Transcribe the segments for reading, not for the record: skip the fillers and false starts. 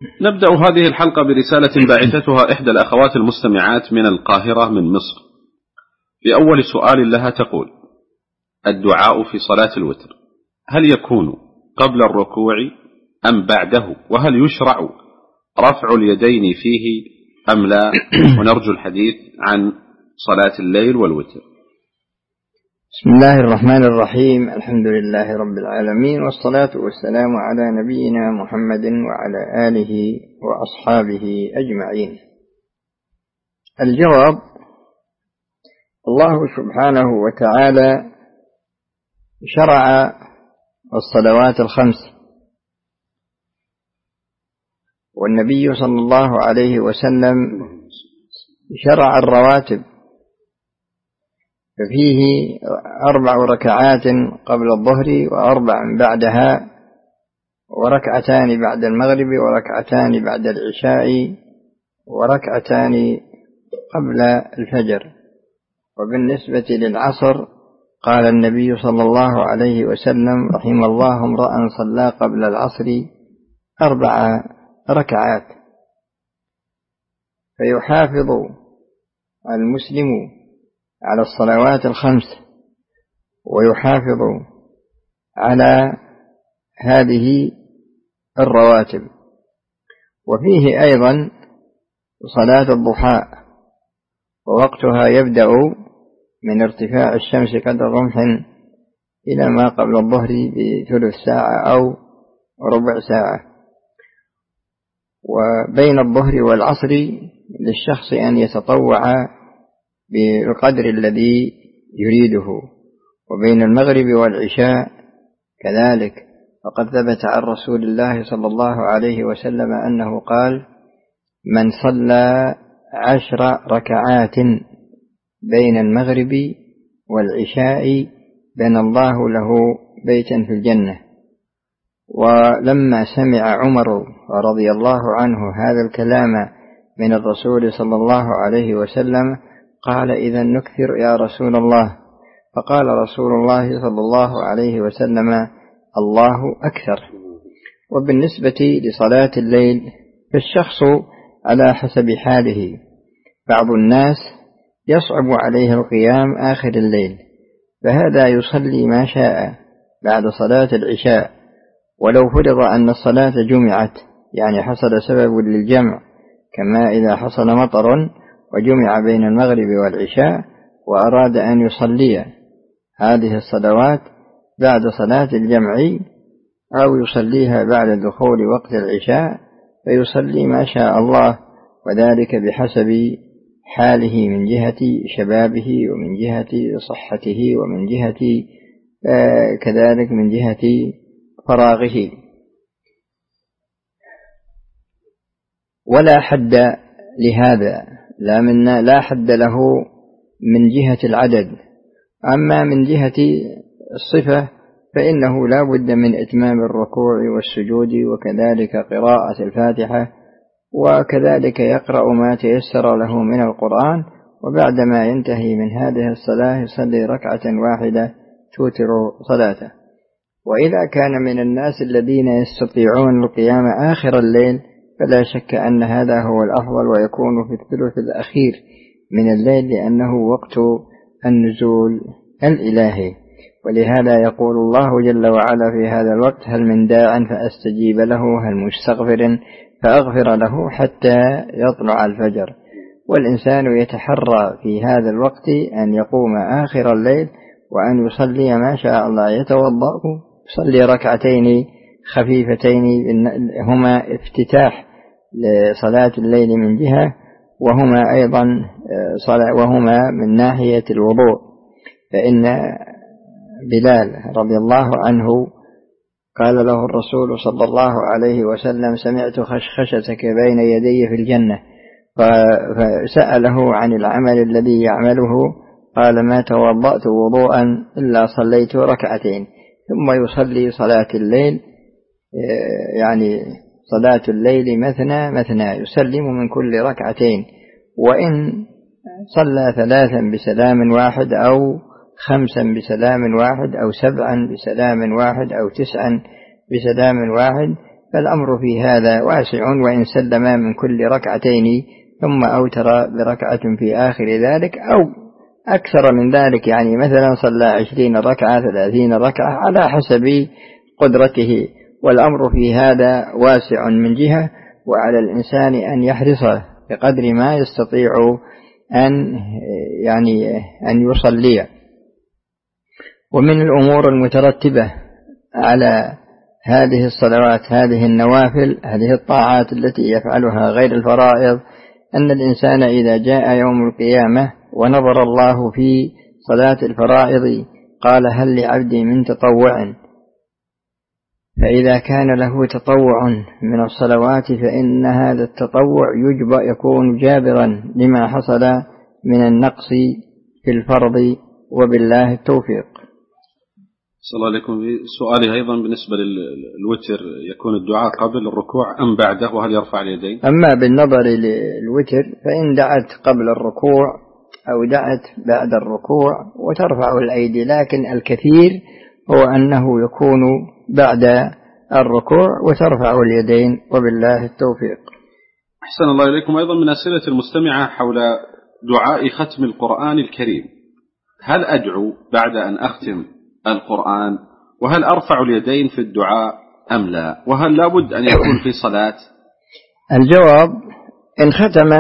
نبدأ هذه الحلقة برسالة باعثتها إحدى الأخوات المستمعات من القاهرة من مصر. في أول سؤال لها تقول: الدعاء في صلاة الوتر هل يكون قبل الركوع أم بعده؟ وهل يشرع رفع اليدين فيه أم لا؟ ونرجو الحديث عن صلاة الليل والوتر. بسم الله الرحمن الرحيم. الحمد لله رب العالمين، والصلاة والسلام على نبينا محمد وعلى آله وأصحابه أجمعين. الجواب: الله سبحانه وتعالى شرع الصلوات الخمس، والنبي صلى الله عليه وسلم شرع الرواتب، ففيه 4 ركعات قبل الظهر و4 بعدها، وركعتان بعد المغرب، وركعتان بعد العشاء، وركعتان قبل الفجر. وبالنسبة للعصر قال النبي صلى الله عليه وسلم: رحم الله امرأ صلى قبل العصر 4 ركعات. فيحافظ المسلم على الصلوات الخمس، ويحافظ على هذه الرواتب. وفيه أيضا صلاة الضحى، ووقتها يبدأ من ارتفاع الشمس قدر رمح إلى ما قبل الظهر بثلث ساعة أو ربع ساعة. وبين الظهر والعصر للشخص أن يتطوع بالقدر الذي يريده، وبين المغرب والعشاء كذلك. فقد ثبت عن رسول الله صلى الله عليه وسلم أنه قال: من صلى 10 ركعات بين المغرب والعشاء بنى الله له بيتا في الجنة. ولما سمع عمر رضي الله عنه هذا الكلام من الرسول صلى الله عليه وسلم قال: إذا نكثر يا رسول الله. فقال رسول الله صلى الله عليه وسلم: الله أكثر. وبالنسبة لصلاة الليل فالشخص على حسب حاله. بعض الناس يصعب عليه القيام آخر الليل، فهذا يصلي ما شاء بعد صلاة العشاء، ولو فرض أن الصلاة جمعت، يعني حصل سبب للجمع، كما إذا حصل مطر وجمع بين المغرب والعشاء وأراد أن يصلي هذه الصلوات بعد صلاة الجمع أو يصليها بعد دخول وقت العشاء، فيصلي ما شاء الله، وذلك بحسب حاله من جهة شبابه، ومن جهة صحته، ومن جهة كذلك من جهة فراغه. ولا حد لهذا، لا حد له من جهة العدد. أما من جهة الصفة فإنه لا بد من إتمام الركوع والسجود، وكذلك قراءة الفاتحة، وكذلك يقرأ ما تيسر له من القرآن. وبعدما ينتهي من هذه الصلاة يصلي ركعة واحدة توتر صلاته. وإذا كان من الناس الذين يستطيعون القيام آخر الليل فلا شك أن هذا هو الأفضل، ويكون في الثلث الأخير من الليل، لأنه وقت النزول الإلهي. ولهذا يقول الله جل وعلا في هذا الوقت: هل من داع فأستجيب له، هل مستغفر فأغفر له حتى يطلع الفجر. والإنسان يتحرى في هذا الوقت أن يقوم آخر الليل وأن يصلي ما شاء الله، يتوضأ، يصلي ركعتين خفيفتين هما افتتاح لصلاة الليل من جهة، وهما أيضا وهما من ناحية الوضوء. فإن بلال رضي الله عنه قال له الرسول صلى الله عليه وسلم: سمعت خشخشتك بين يدي في الجنة. فسأله عن العمل الذي يعمله، قال: ما توضأت وضوءا إلا صليت ركعتين. ثم يصلي صلاة الليل، يعني صلاة الليل مثنى مثنى، يسلم من كل ركعتين. وإن صلى 3 بسلام واحد، أو 5 بسلام واحد، أو 7 بسلام واحد، أو 9 بسلام واحد، فالأمر في هذا واسع، وإن سلم من كل ركعتين ثم أوتر بركعة في آخر ذلك أو أكثر من ذلك، يعني مثلا صلى 20 ركعة 30 ركعة على حسب قدرته، والأمر في هذا واسع من جهة، وعلى الإنسان أن يحرص بقدر ما يستطيع أن يصلي. ومن الأمور المترتبة على هذه الصلوات، هذه النوافل، هذه الطاعات التي يفعلها غير الفرائض، أن الإنسان إذا جاء يوم القيامة ونظر الله في صلاة الفرائض قال هل لعبدي من تطوع، فإذا كان له تطوع من الصلوات فإن هذا التطوع يكون جابرا لما حصل من النقص في الفرض، وبالله التوفيق. صلى الله عليكم. في سؤالي أيضا بالنسبة للوتر، يكون الدعاء قبل الركوع أم بعده، وهل يرفع اليدين؟ أما بالنظر للوتر فإن دعت قبل الركوع أو دعت بعد الركوع وترفع الأيدي، لكن الكثير هو أنه يكون بعد الركوع وترفع اليدين، وبالله التوفيق. أحسن الله إليكم. أيضا من أسئلة المستمعة حول دعاء ختم القرآن الكريم، هل أدعو بعد أن أختم القرآن، وهل أرفع اليدين في الدعاء أم لا، وهل لابد أن يكون في صلاة؟ الجواب: إن ختم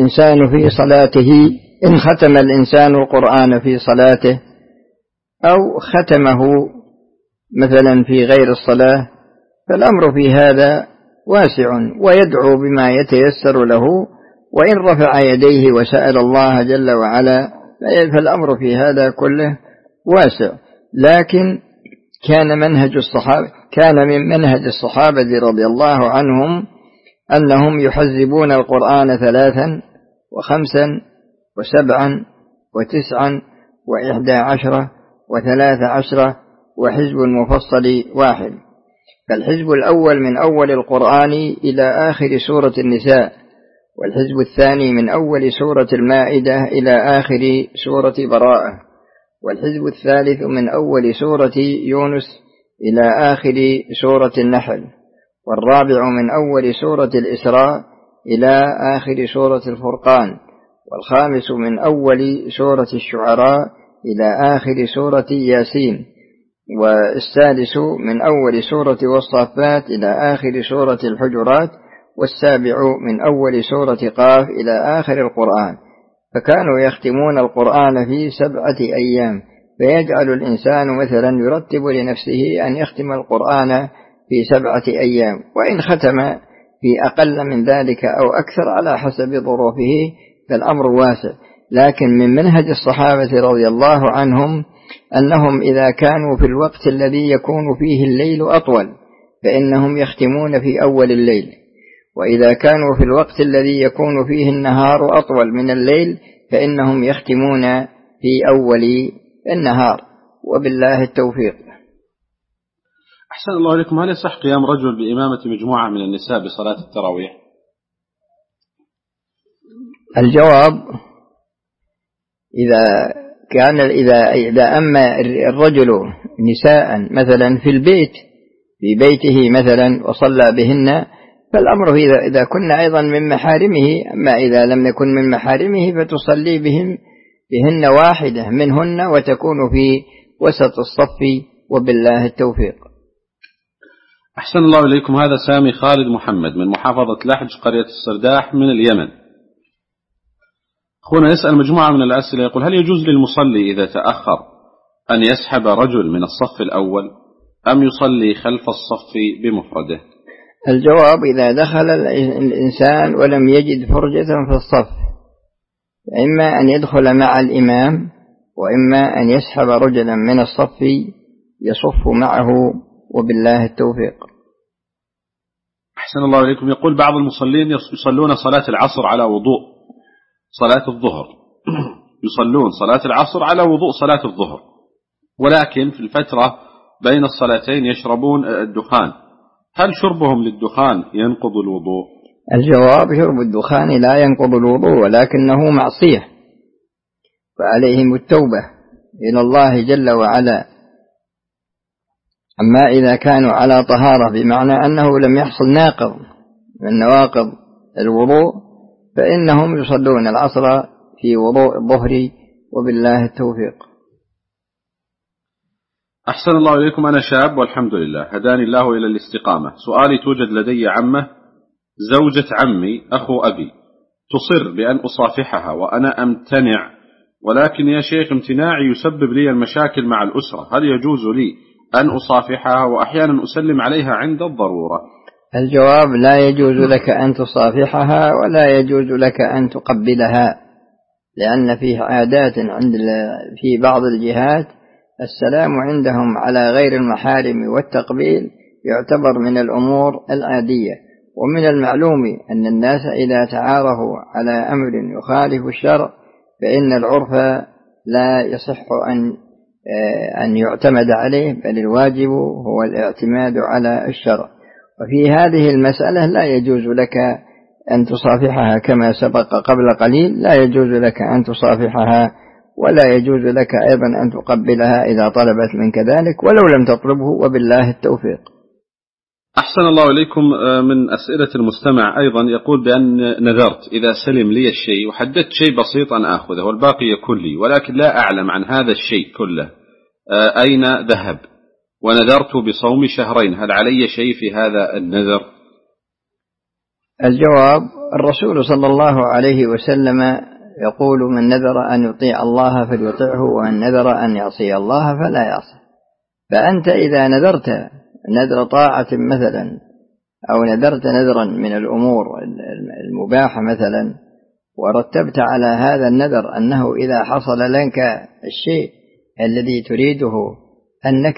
الإنسان القرآن في صلاته أو ختمه مثلا في غير الصلاة فالأمر في هذا واسع، ويدعو بما يتيسر له، وإن رفع يديه وسأل الله جل وعلا فالأمر في هذا كله واسع. لكن كان من منهج الصحابة رضي الله عنهم أنهم يحزبون القرآن 3 و5 و7 و9 و11 و13 وحزب المفصل 1. فالحزب الأول من أول القرآن إلى آخر سورة النساء، والحزب الثاني من أول سورة المائدة إلى آخر سورة براءة، والحزب الثالث من أول سورة يونس إلى آخر سورة النحل، والرابع من أول سورة الإسراء إلى آخر سورة الفرقان، والخامس من أول سورة الشعراء إلى آخر سورة ياسين، والسادس من أول سورة والصافات إلى آخر سورة الحجرات، والسابع من أول سورة قاف إلى آخر القرآن. فكانوا يختمون القرآن في 7 أيام، فيجعل الإنسان مثلا يرتب لنفسه أن يختم القرآن في 7 أيام، وإن ختم في أقل من ذلك أو أكثر على حسب ظروفه فالأمر واسع. لكن من منهج الصحابة رضي الله عنهم أنهم إذا كانوا في الوقت الذي يكون فيه الليل أطول فإنهم يختمون في أول الليل، وإذا كانوا في الوقت الذي يكون فيه النهار أطول من الليل فإنهم يختمون في أول النهار، وبالله التوفيق. أحسن الله عليكم. هل يصح قيام رجل بإمامة مجموعة من النساء بصلاة التراويح؟ الجواب: إذا أما الرجل نساء مثلا في بيته مثلا وصلى بهن فالأمر إذا كنا أيضا من محارمه، أما إذا لم يكن من محارمه فتصلي بهن واحدة منهن وتكون في وسط الصف، وبالله التوفيق. أحسن الله إليكم. هذا سامي خالد محمد من محافظة لحج قرية السرداح من اليمن. أخونا يسأل مجموعة من الأسئلة، يقول: هل يجوز للمصلي إذا تأخر أن يسحب رجل من الصف الأول أم يصلي خلف الصف بمفرده؟ الجواب: إذا دخل الإنسان ولم يجد فرجة في الصف إما أن يدخل مع الإمام، وإما أن يسحب رجلا من الصف يصف معه، وبالله التوفيق. أحسن الله إليكم. يقول: بعض المصلين يصلون صلاة العصر على وضوء صلاة الظهر يصلون صلاة العصر على وضوء صلاة الظهر، ولكن في الفترة بين الصلاتين يشربون الدخان، هل شربهم للدخان ينقض الوضوء؟ الجواب: شرب الدخان لا ينقض الوضوء، ولكنه معصية، فعليهم التوبة إلى الله جل وعلا. أما إذا كانوا على طهارة بمعنى أنه لم يحصل ناقض من نواقض الوضوء فإنهم يصلون العصر في وضوء الظهر، وبالله التوفيق. أحسن الله إليكم. أنا شاب والحمد لله هداني الله إلى الاستقامة. سؤالي: توجد لدي عمة زوجة عمي أخو أبي تصر بأن أصافحها وأنا أمتنع، ولكن يا شيخ امتناعي يسبب لي المشاكل مع الأسرة، هل يجوز لي أن أصافحها وأحيانا أسلم عليها عند الضرورة؟ الجواب: لا يجوز لك أن تصافحها ولا يجوز لك أن تقبلها، لأن فيه عادات في بعض الجهات السلام عندهم على غير المحارم والتقبيل يعتبر من الأمور العادية. ومن المعلوم أن الناس إذا تعارفوا على أمر يخالف الشرع فإن العرف لا يصح أن يعتمد عليه، بل الواجب هو الاعتماد على الشرع. وفي هذه المسألة لا يجوز لك أن تصافحها كما سبق قبل قليل، لا يجوز لك أن تصافحها ولا يجوز لك أيضا أن تقبلها إذا طلبت منك ذلك ولو لم تطلبه، وبالله التوفيق. أحسن الله إليكم. من أسئلة المستمع أيضا يقول بأن نذرت إذا سلم لي الشيء وحددت شيء بسيط أن أخذه والباقي يكون لي، ولكن لا أعلم عن هذا الشيء كله أين ذهب، ونذرت بصوم شهرين، هل علي شيء في هذا النذر؟ الجواب: الرسول صلى الله عليه وسلم يقول: من نذر أن يطيع الله فليطعه، ومن نذر أن يعصي الله فلا يعصي. فأنت إذا نذرت نذر طاعة مثلا، أو نذرت نذرا من الأمور المباحة مثلا، ورتبت على هذا النذر أنه إذا حصل لك الشيء الذي تريده أنك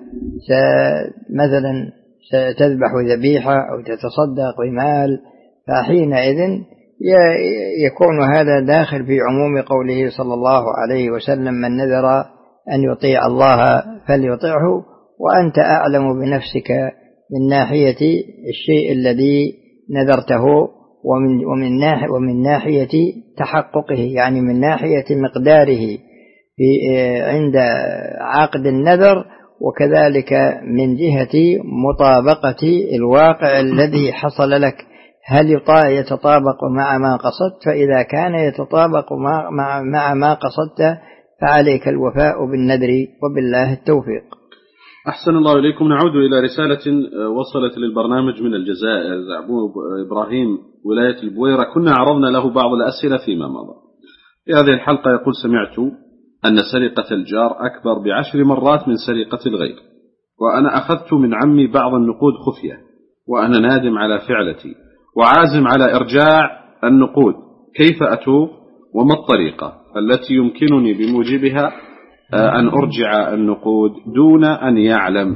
مثلا ستذبح ذبيحة أو تتصدق بمال، فحينئذ يكون هذا داخل في عموم قوله صلى الله عليه وسلم: من نذر أن يطيع الله فليطعه. وأنت أعلم بنفسك من ناحية الشيء الذي نذرته ومن ناحية تحققه، يعني من ناحية مقداره عند عقد النذر، وكذلك من جهة مطابقة الواقع الذي حصل لك، هل يتطابق مع ما قصدت؟ فإذا كان يتطابق مع ما قصدت فعليك الوفاء بالنذر، وبالله التوفيق. أحسن الله إليكم. نعود إلى رسالة وصلت للبرنامج من الجزائر. أبو إبراهيم ولاية البويرة، كنا عرضنا له بعض الأسئلة فيما مضى. في هذه الحلقة يقول: سمعت أن سرقة الجار أكبر ب10 مرات من سرقة الغير، وأنا أخذت من عمي بعض النقود خفية، وأنا نادم على فعلتي وعازم على إرجاع النقود، كيف أتوب وما الطريقة التي يمكنني بموجبها أن أرجع النقود دون أن يعلم؟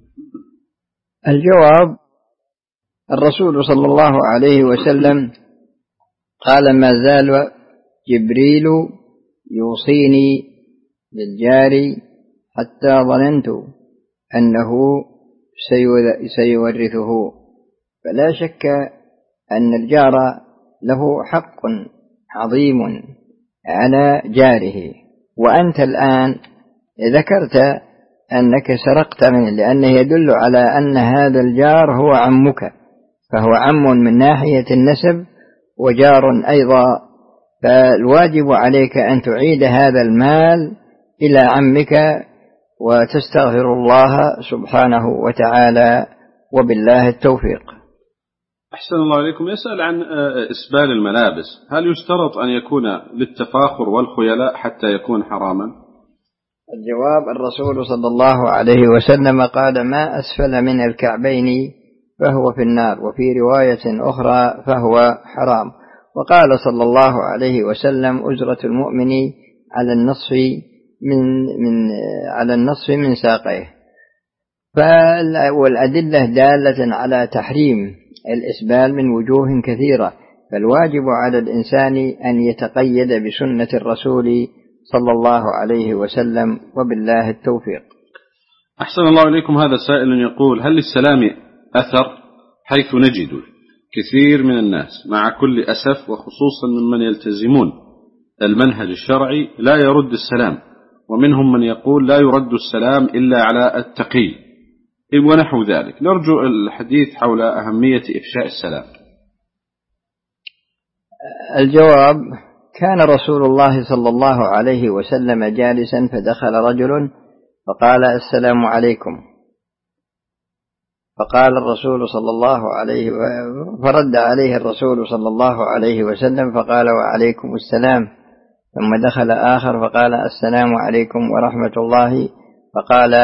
الجواب: الرسول صلى الله عليه وسلم قال: ما زال جبريل يوصيني بالجار حتى ظننت أنه سيورثه. فلا شك أن الجار له حق عظيم على جاره. وأنت الآن ذكرت أنك سرقت منه، لأنه يدل على أن هذا الجار هو عمك، فهو عم من ناحية النسب وجار أيضا، فالواجب عليك أن تعيد هذا المال إلى عمك وتستغفر الله سبحانه وتعالى، وبالله التوفيق. أحسن الله عليكم. يسأل عن إسبال الملابس، هل يشترط أن يكون للتفاخر والخيلاء حتى يكون حراما؟ الجواب: الرسول صلى الله عليه وسلم قال: ما أسفل من الكعبين فهو في النار، وفي رواية أخرى فهو حرام. وقال صلى الله عليه وسلم: أجرة المؤمن على النصف من ساقيه. والأدلة دالة على تحريم الإسبال من وجوه كثيرة، فالواجب على الإنسان أن يتقيد بسنة الرسول صلى الله عليه وسلم، وبالله التوفيق. أحسن الله إليكم. هذا سائل يقول: هل للسلام أثر، حيث نجد كثير من الناس مع كل أسف وخصوصا ممن يلتزمون المنهج الشرعي لا يرد السلام، ومنهم من يقول لا يرد السلام إلا على التقي، ونحو ذلك. نرجو الحديث حول أهمية إفشاء السلام. الجواب: كان رسول الله صلى الله عليه وسلم جالسا فدخل رجل فقال: السلام عليكم. فقال الرسول صلى الله عليه فرد عليه الرسول صلى الله عليه وسلم فقال: وعليكم السلام. ثم دخل آخر فقال: السلام عليكم ورحمة الله. فقال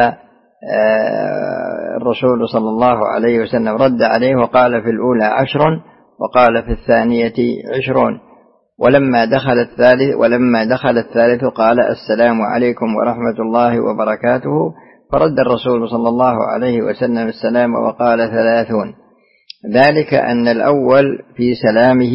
الرسول صلى الله عليه وسلم رد عليه وقال: في الأولى 10 وقال في الثانية 20. ولما دخل الثالث قال: السلام عليكم ورحمة الله وبركاته. فرد الرسول صلى الله عليه وسلم السلام وقال 30. ذلك أن الأول في سلامه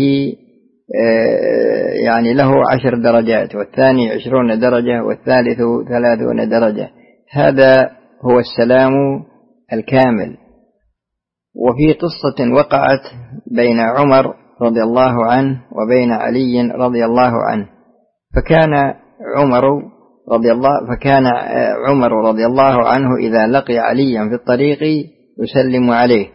يعني له 10 درجات، والثاني 20 درجة، والثالث 30 درجة. هذا هو السلام الكامل. وفي قصة وقعت بين عمر رضي الله عنه وبين علي رضي الله عنه، فكان عمر رضي الله عنه إذا لقي عليا في الطريق يسلم عليه،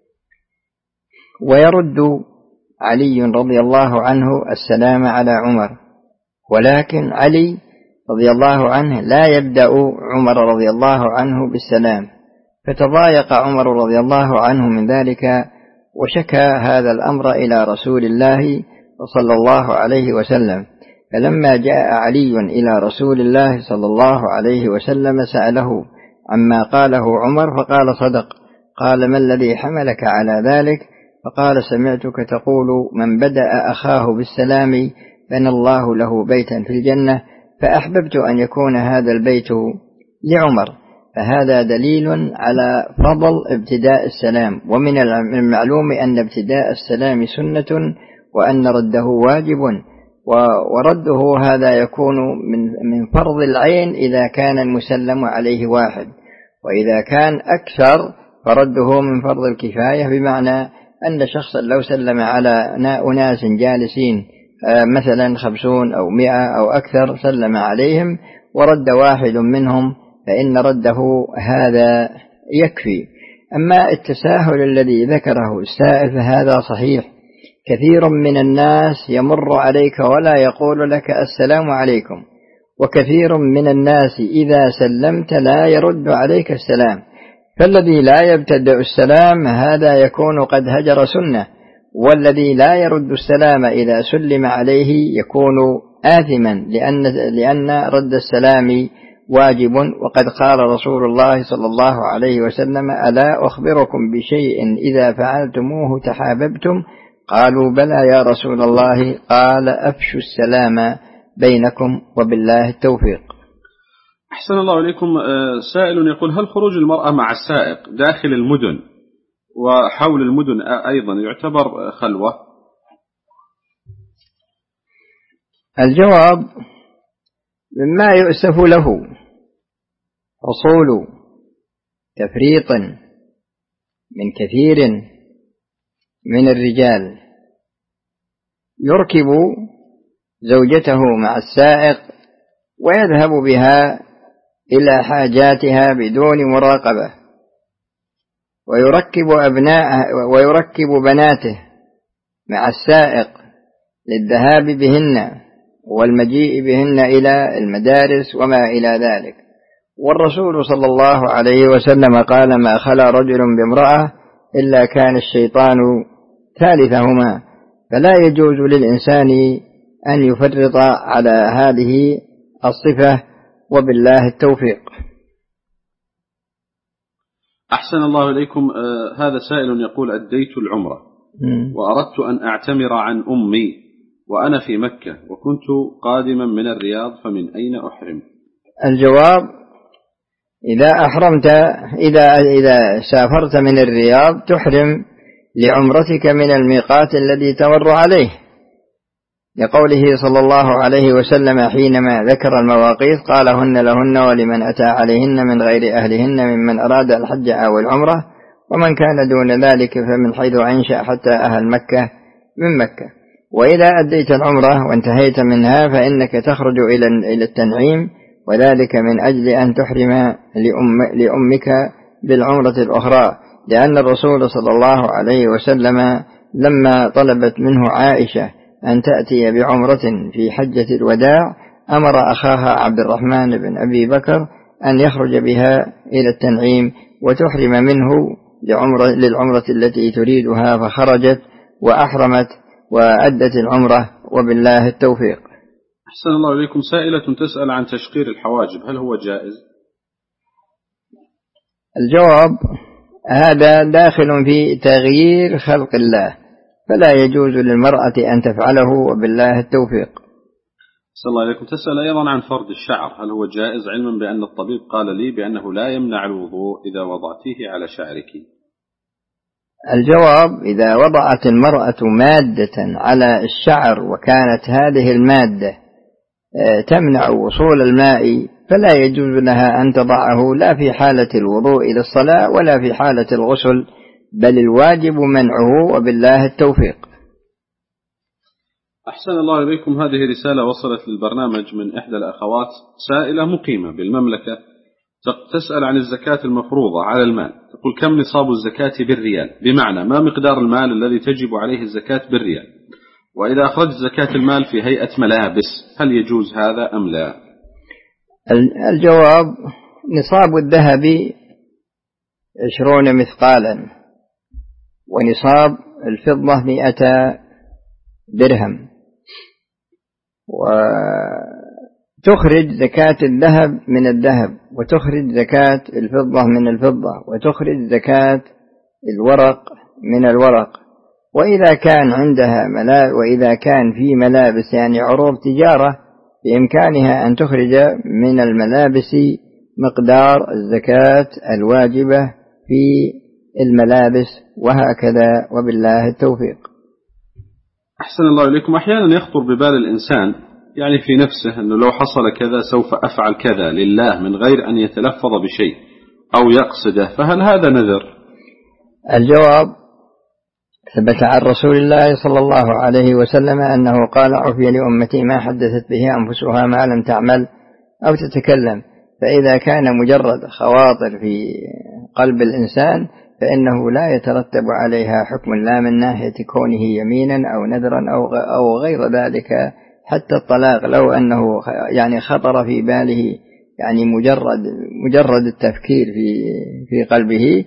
ويرد علي رضي الله عنه السلام على عمر، ولكن علي رضي الله عنه لا يبدأ عمر رضي الله عنه بالسلام، فتضايق عمر رضي الله عنه من ذلك، وشكى هذا الأمر إلى رسول الله صلى الله عليه وسلم. فلما جاء علي إلى رسول الله صلى الله عليه وسلم سأله عما قاله عمر فقال: صدق. قال: ما الذي حملك على ذلك؟ فقال: سمعتك تقول: من بدأ أخاه بالسلام بنى الله له بيتا في الجنة، فأحببت أن يكون هذا البيت لعمر. فهذا دليل على فضل ابتداء السلام، ومن المعلوم أن ابتداء السلام سنة وأن رده واجب، ورده هذا يكون من فرض العين إذا كان المسلم عليه واحد، وإذا كان أكثر فرده من فرض الكفاية، بمعنى أن شخصا لو سلم على أناس جالسين مثلا 50 أو 100 أو أكثر سلم عليهم ورد واحد منهم فإن رده هذا يكفي. أما التساهل الذي ذكره السائل فهذا صحيح. كثير من الناس يمر عليك ولا يقول لك السلام عليكم، وكثير من الناس إذا سلمت لا يرد عليك السلام، فالذي لا يبتدأ السلام هذا يكون قد هجر سنة، والذي لا يرد السلام إذا سلم عليه يكون آثما، لأن رد السلام واجب. وقد قال رسول الله صلى الله عليه وسلم: ألا أخبركم بشيء إذا فعلتموه تحاببتم؟ قالوا: بلى يا رسول الله. قال: أفشوا السلام بينكم وبالله التوفيق. أحسن الله إليكم. سائل يقول: هل خروج المرأة مع السائق داخل المدن وحول المدن أيضا يعتبر خلوة؟ الجواب: مما يؤسف له حصول تفريط من كثير من الرجال يركب زوجته مع السائق ويذهب بها إلى حاجاتها بدون مراقبة، ويركب بناته مع السائق للذهاب بهن والمجيء بهن إلى المدارس وما إلى ذلك. والرسول صلى الله عليه وسلم قال: ما خلا رجل بامرأة إلا كان الشيطان ثالثهما. فلا يجوز للإنسان أن يفرط على هذه الصفة، وبالله التوفيق. أحسن الله إليكم. هذا سائل يقول: أديت العمرة وأردت أن أعتمر عن أمي وأنا في مكة وكنت قادما من الرياض، فمن أين أحرم؟ الجواب: إذا سافرت من الرياض تحرم لعمرتك من الميقات الذي تمر عليه، لقوله صلى الله عليه وسلم حينما ذكر المواقيت قال: هن لهن ولمن أتى عليهن من غير أهلهن ممن أراد الحج أو العمرة، ومن كان دون ذلك فمن حيث أنشأ حتى أهل مكة من مكة. وإذا أديت العمرة وانتهيت منها فإنك تخرج إلى التنعيم، وذلك من أجل أن تحرم لأمك بالعمرة الأخرى، لأن الرسول صلى الله عليه وسلم لما طلبت منه عائشة أن تأتي بعمرة في حجة الوداع أمر أخاها عبد الرحمن بن أبي بكر أن يخرج بها إلى التنعيم وتحرم منه للعمرة التي تريدها، فخرجت وأحرمت وأدت العمرة وبالله التوفيق. أحسن الله إليكم. سائلة تسأل عن تشقير الحواجب، هل هو جائز؟ الجواب: هذا داخل في تغيير خلق الله، فلا يجوز للمرأة أن تفعله وبالله التوفيق. أحسن الله إليكم. تسأل أيضا عن فرد الشعر، هل هو جائز، علما بأن الطبيب قال لي بأنه لا يمنع الوضوء إذا وضعتيه على شعرك؟ الجواب: إذا وضعت المرأة مادة على الشعر وكانت هذه المادة تمنع وصول الماء فلا يجوز لها أن تضعه لا في حالة الوضوء إلى الصلاة ولا في حالة الغسل، بل الواجب منعه وبالله التوفيق. أحسن الله إليكم. هذه رسالة وصلت للبرنامج من إحدى الأخوات، سائلة مقيمة بالمملكة، تسأل عن الزكاة المفروضة على المال. تقول: كم نصاب الزكاة بالريال؟ بمعنى ما مقدار المال الذي تجب عليه الزكاة بالريال؟ وإذا أخرجت زكاة المال في هيئة ملابس هل يجوز هذا أم لا؟ الجواب: نصاب الذهب 20 مثقالا، ونصاب الفضة 100 درهم، وتخرج زكاة الذهب من الذهب، وتخرج زكاة الفضة من الفضة، وتخرج زكاة الورق من الورق. وإذا كان عندها وإذا كان في ملابس يعني عروض تجارة بإمكانها أن تخرج من الملابس مقدار الزكاة الواجبة في الملابس، وهكذا وبالله التوفيق. أحسن الله إليكم. أحيانا يخطر ببال الإنسان يعني في نفسه أنه لو حصل كذا سوف أفعل كذا لله من غير أن يتلفظ بشيء أو يقصده، فهل هذا نذر؟ الجواب: ثبت عن رسول الله صلى الله عليه وسلم أنه قال: عفي لأمتي ما حدثت به أنفسها ما لم تعمل أو تتكلم. فإذا كان مجرد خواطر في قلب الإنسان فإنه لا يترتب عليها حكم، لا من ناحية كونه يمينا أو نذرا أو غير ذلك. حتى الطلاق لو أنه يعني خطر في باله يعني مجرد التفكير في قلبه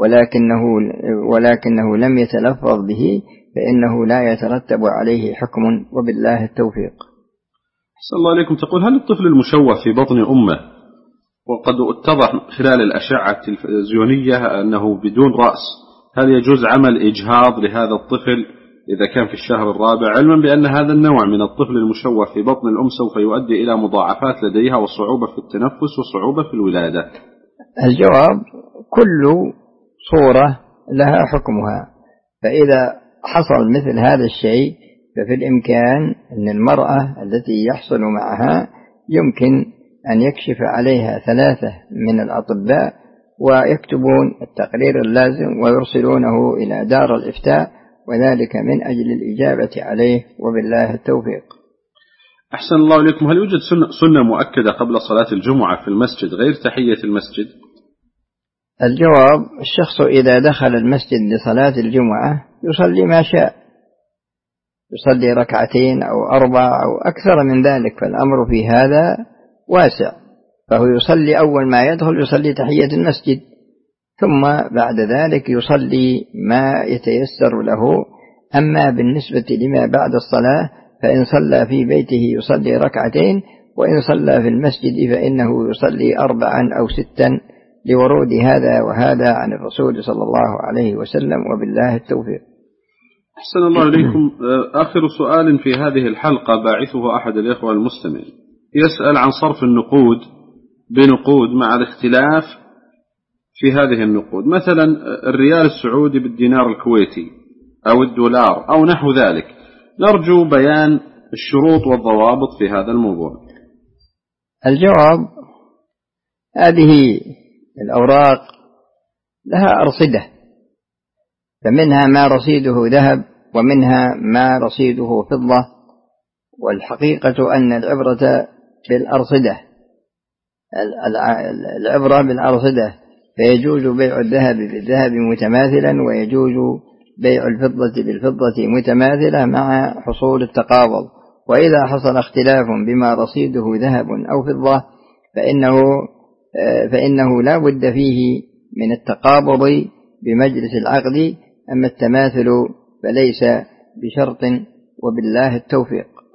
ولكنه لم يتلفظ به فإنه لا يترتب عليه حكم وبالله التوفيق. أحسن الله عليكم. تقول: هل الطفل المشوه في بطن أمه وقد اتضح خلال الأشعة التلفزيونية أنه بدون رأس، هل يجوز عمل إجهاض لهذا الطفل إذا كان في الشهر الرابع، علما بأن هذا النوع من الطفل المشوه في بطن الأم سوف يؤدي إلى مضاعفات لديها وصعوبة في التنفس وصعوبة في الولادة؟ الجواب: كل صورة لها حكمها، فإذا حصل مثل هذا الشيء ففي الإمكان أن المرأة التي يحصل معها يمكن أن يكشف عليها 3 من الأطباء ويكتبون التقرير اللازم ويرسلونه إلى دار الإفتاء، وذلك من أجل الإجابة عليه وبالله التوفيق. أحسن الله إليكم. هل يوجد سنة مؤكدة قبل صلاة الجمعة في المسجد غير تحية المسجد؟ الجواب: الشخص إذا دخل المسجد لصلاة الجمعة يصلي ما شاء، يصلي 2 أو 4 أو أكثر من ذلك، فالأمر في هذا واسع، فهو يصلي أول ما يدخل يصلي تحية المسجد، ثم بعد ذلك يصلي ما يتيسر له. أما بالنسبة لما بعد الصلاة فإن صلى في بيته يصلي 2، وإن صلى في المسجد فإنه يصلي 4 أو 6 لورود هذا وهذا عن الرسول صلى الله عليه وسلم وبالله التوفيق. أحسن الله إليكم. آخر سؤال في هذه الحلقة باعثه أحد الإخوة المستمعين، يسأل عن صرف النقود بنقود مع الاختلاف في هذه النقود، مثلا الريال السعودي بالدينار الكويتي أو الدولار أو نحو ذلك. نرجو بيان الشروط والضوابط في هذا الموضوع. الجواب: هذه الأوراق لها أرصدة، فمنها ما رصيده ذهب ومنها ما رصيده فضة، والحقيقة أن العبرة بالأرصدة، العبرة بالأرصدة، فيجوز بيع الذهب بالذهب متماثلا، ويجوز بيع الفضة بالفضة متماثلة مع حصول التقابض. وإذا حصل اختلاف بما رصيده ذهب أو فضة فإنه لا بد فيه من التقابض بمجلس العقد. أما التماثل فليس بشرط، وبالله التوفيق.